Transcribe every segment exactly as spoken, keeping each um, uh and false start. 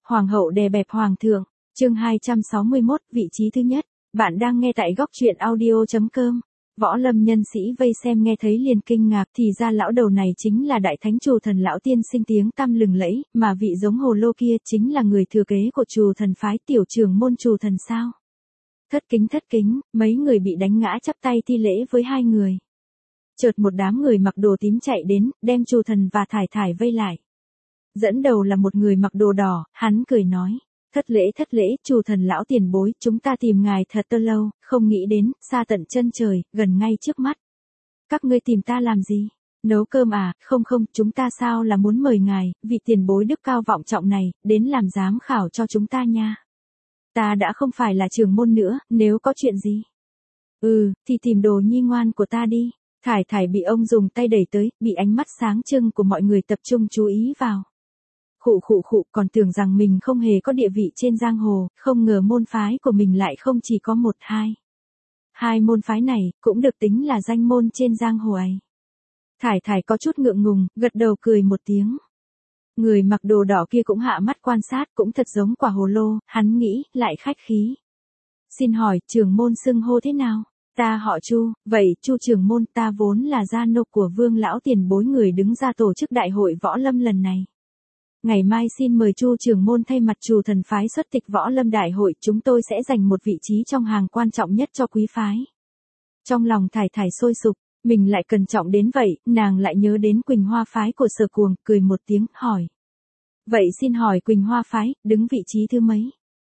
Hoàng hậu đè bẹp hoàng thượng, chương hai trăm sáu mươi mốt, vị trí thứ nhất. Bạn đang nghe tại góc truyện audio chấm com. Võ lâm nhân sĩ vây xem nghe thấy liền kinh ngạc, thì ra lão đầu này chính là đại thánh Trù Thần lão tiên sinh tiếng tăm lừng lẫy, mà vị giống hồ lô kia chính là người thừa kế của Trù Thần phái tiểu trưởng môn Trù Thần sao? Thất kính thất kính, mấy người bị đánh ngã chắp tay thi lễ với hai người. Chợt một đám người mặc đồ tím chạy đến, đem Trù Thần và Thải Thải vây lại. Dẫn đầu là một người mặc đồ đỏ, hắn cười nói. Thất lễ thất lễ, Trù Thần lão tiền bối, chúng ta tìm ngài thật tơ lâu, không nghĩ đến, xa tận chân trời, gần ngay trước mắt. Các ngươi tìm ta làm gì? Nấu cơm à? Không không, chúng ta sao là muốn mời ngài, vị tiền bối đức cao vọng trọng này, đến làm giám khảo cho chúng ta nha. Ta đã không phải là trưởng môn nữa, nếu có chuyện gì? Ừ, thì tìm đồ nhi ngoan của ta đi. Thải Thải bị ông dùng tay đẩy tới, bị ánh mắt sáng trưng của mọi người tập trung chú ý vào. Khụ khụ khụ, còn tưởng rằng mình không hề có địa vị trên giang hồ, không ngờ môn phái của mình lại không chỉ có một hai. Hai môn phái này, cũng được tính là danh môn trên giang hồ ấy. Thải Thải có chút ngượng ngùng, gật đầu cười một tiếng. Người mặc đồ đỏ kia cũng hạ mắt quan sát, cũng thật giống quả hồ lô, hắn nghĩ, lại khách khí. Xin hỏi, trưởng môn xưng hô thế nào? Ta họ Chu, vậy Chu trưởng môn, ta vốn là gia nô của Vương lão tiền bối người đứng ra tổ chức đại hội võ lâm lần này. Ngày mai xin mời Chu trưởng môn thay mặt Trù Thần phái xuất tịch võ lâm đại hội, chúng tôi sẽ dành một vị trí trong hàng quan trọng nhất cho quý phái. Trong lòng Thải Thải sôi sục, mình lại cẩn trọng đến vậy, nàng lại nhớ đến Quỳnh Hoa phái của Sở Cuồng, cười một tiếng, hỏi. Vậy xin hỏi Quỳnh Hoa phái, đứng vị trí thứ mấy?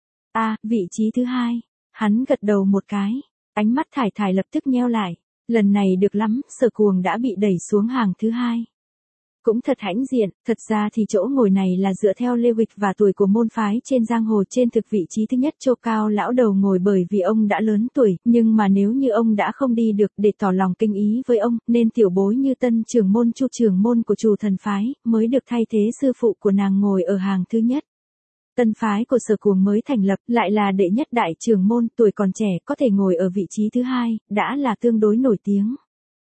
À, vị trí thứ hai. Hắn gật đầu một cái, ánh mắt Thải Thải lập tức nheo lại, lần này được lắm, Sở Cuồng đã bị đẩy xuống hàng thứ hai. Cũng thật hãnh diện, thật ra thì chỗ ngồi này là dựa theo lê lịch và tuổi của môn phái trên giang hồ, trên thực vị trí thứ nhất Châu Cao lão đầu ngồi bởi vì ông đã lớn tuổi, nhưng mà nếu như ông đã không đi được, để tỏ lòng kinh ý với ông, nên tiểu bối như tân trưởng môn Chu trưởng môn của Trù Thần phái, mới được thay thế sư phụ của nàng ngồi ở hàng thứ nhất. Tân phái của Sở Cuồng mới thành lập, lại là đệ nhất đại trưởng môn, tuổi còn trẻ, có thể ngồi ở vị trí thứ hai, đã là tương đối nổi tiếng.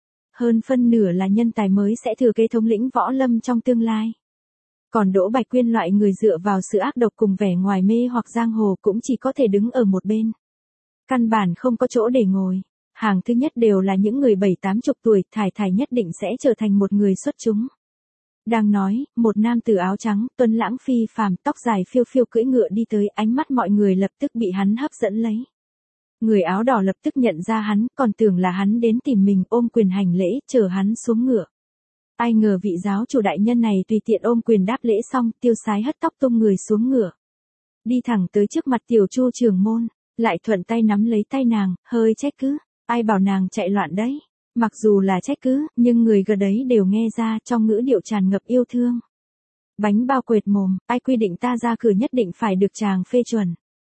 Hơn phân nửa là nhân tài mới sẽ thừa kế thống lĩnh võ lâm trong tương lai. Còn Đỗ Bạch Quyên loại người dựa vào sự ác độc cùng vẻ ngoài mê hoặc giang hồ cũng chỉ có thể đứng ở một bên. Căn bản không có chỗ để ngồi. Hàng thứ nhất đều là những người bảy tám chục tuổi, Thải Thải nhất định sẽ trở thành một người xuất chúng. Đang nói, một nam tử áo trắng, tuấn lãng phi phàm, tóc dài phiêu phiêu cưỡi ngựa đi tới, ánh mắt mọi người lập tức bị hắn hấp dẫn lấy. Người áo đỏ lập tức nhận ra hắn, còn tưởng là hắn đến tìm mình, ôm quyền hành lễ, chờ hắn xuống ngựa. Ai ngờ vị giáo chủ đại nhân này tùy tiện ôm quyền đáp lễ xong, tiêu sái hất tóc tung người xuống ngựa. Đi thẳng tới trước mặt tiểu Chu trưởng môn, lại thuận tay nắm lấy tay nàng, hơi trách cứ, ai bảo nàng chạy loạn đấy. Mặc dù là trách cứ, nhưng người gần đấy đều nghe ra, trong ngữ điệu tràn ngập yêu thương. Bánh bao quệt mồm, ai quy định ta ra cửa nhất định phải được chàng phê chuẩn.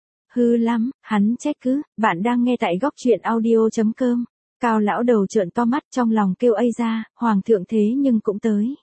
Hư lắm, hắn trách cứ, bạn đang nghe tại góc truyện audio chấm com. Cao lão đầu trợn to mắt, trong lòng kêu ây ra, hoàng thượng thế nhưng cũng tới.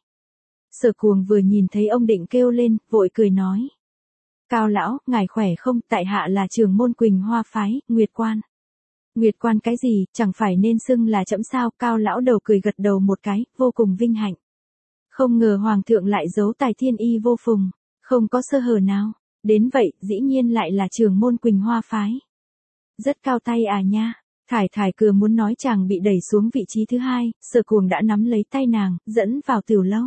Sở Cuồng vừa nhìn thấy ông định kêu lên, vội cười nói. Cao lão, ngài khỏe không, tại hạ là trưởng môn Quỳnh Hoa phái, Nguyệt Quan. Nguyệt Quan cái gì, chẳng phải nên xưng là trẫm sao? Cao lão đầu cười gật đầu một cái, vô cùng vinh hạnh. Không ngờ hoàng thượng lại giấu tài thiên y vô phùng, không có sơ hở nào. Đến vậy, dĩ nhiên lại là trưởng môn Quỳnh Hoa phái. Rất cao tay à nha. Thải Thải cửa muốn nói chàng bị đẩy xuống vị trí thứ hai, Sở Cuồng đã nắm lấy tay nàng, dẫn vào tiểu lâu.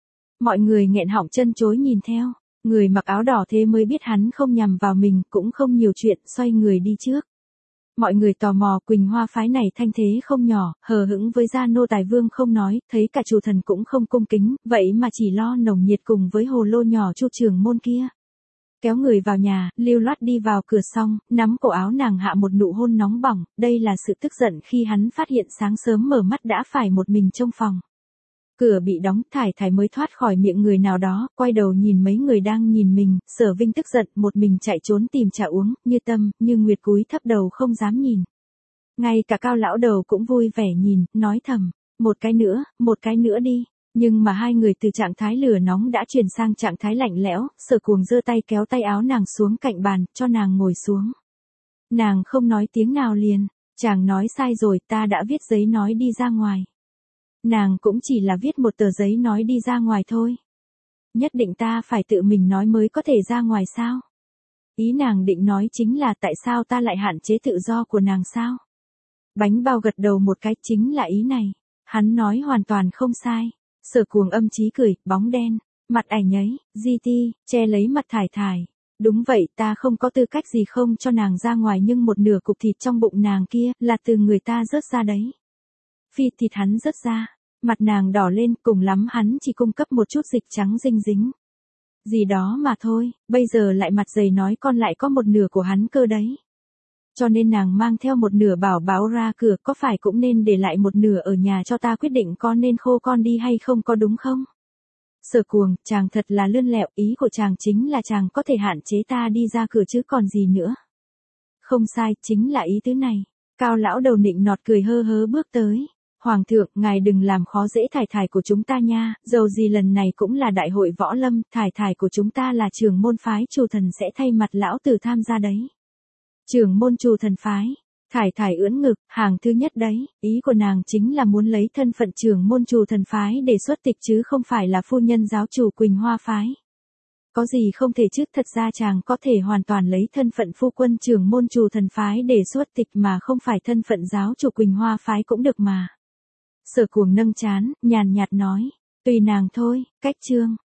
Mọi người nghẹn họng chân chối nhìn theo, người mặc áo đỏ thế mới biết hắn không nhằm vào mình, cũng không nhiều chuyện, xoay người đi trước. Mọi người tò mò, Quỳnh Hoa phái này thanh thế không nhỏ, hờ hững với gia nô tài vương không nói, thấy cả Trù Thần cũng không cung kính, vậy mà chỉ lo nồng nhiệt cùng với hồ lô nhỏ Chu trưởng môn kia. Kéo người vào nhà, lưu loát đi vào cửa xong, nắm cổ áo nàng hạ một nụ hôn nóng bỏng, đây là sự tức giận khi hắn phát hiện sáng sớm mở mắt đã phải một mình trong phòng. Cửa bị đóng, Thải Thải mới thoát khỏi miệng người nào đó, quay đầu nhìn mấy người đang nhìn mình, Sở Vinh tức giận, một mình chạy trốn tìm trà uống, Như Tâm, Như Nguyệt cúi thấp đầu không dám nhìn. Ngay cả Cao lão đầu cũng vui vẻ nhìn, nói thầm, một cái nữa, một cái nữa đi. Nhưng mà hai người từ trạng thái lửa nóng đã chuyển sang trạng thái lạnh lẽo, Sở Cuồng giơ tay kéo tay áo nàng xuống cạnh bàn, cho nàng ngồi xuống. Nàng không nói tiếng nào liền, chàng nói sai rồi, ta đã viết giấy nói đi ra ngoài. Nàng cũng chỉ là viết một tờ giấy nói đi ra ngoài thôi. Nhất định ta phải tự mình nói mới có thể ra ngoài sao? Ý nàng định nói chính là tại sao ta lại hạn chế tự do của nàng sao? Bánh bao gật đầu một cái, chính là ý này. Hắn nói hoàn toàn không sai. Sở Cuồng âm chí cười, bóng đen, mặt ảnh ấy, gi ti, che lấy mặt Thải Thải. Đúng vậy, ta không có tư cách gì không cho nàng ra ngoài, nhưng một nửa cục thịt trong bụng nàng kia là từ người ta rớt ra đấy. Phi thịt hắn rớt ra, mặt nàng đỏ lên, cùng lắm hắn chỉ cung cấp một chút dịch trắng dinh dính. Gì đó mà thôi, bây giờ lại mặt dày nói con lại có một nửa của hắn cơ đấy. Cho nên nàng mang theo một nửa bảo báo ra cửa, có phải cũng nên để lại một nửa ở nhà cho ta quyết định con nên khô con đi hay không, có đúng không? Sở Cuồng, chàng thật là lươn lẹo, ý của chàng chính là chàng có thể hạn chế ta đi ra cửa chứ còn gì nữa. Không sai, chính là ý tứ này. Cao lão đầu nịnh nọt cười hơ hớ bước tới. Hoàng thượng, ngài đừng làm khó dễ Thải Thải của chúng ta nha, dầu gì lần này cũng là đại hội võ lâm, Thải Thải của chúng ta là trưởng môn phái Trù Thần sẽ thay mặt lão tử tham gia đấy. Trưởng môn Trù Thần phái, Thải Thải ưỡn ngực, hàng thứ nhất đấy, ý của nàng chính là muốn lấy thân phận trưởng môn Trù Thần phái để xuất tịch chứ không phải là phu nhân giáo chủ Quỳnh Hoa phái. Có gì không thể chứ, thật ra chàng có thể hoàn toàn lấy thân phận phu quân trưởng môn Trù Thần phái để xuất tịch mà không phải thân phận giáo chủ Quỳnh Hoa phái cũng được mà. Sở Cuồng nâng trán, nhàn nhạt nói, tùy nàng thôi, cách chương.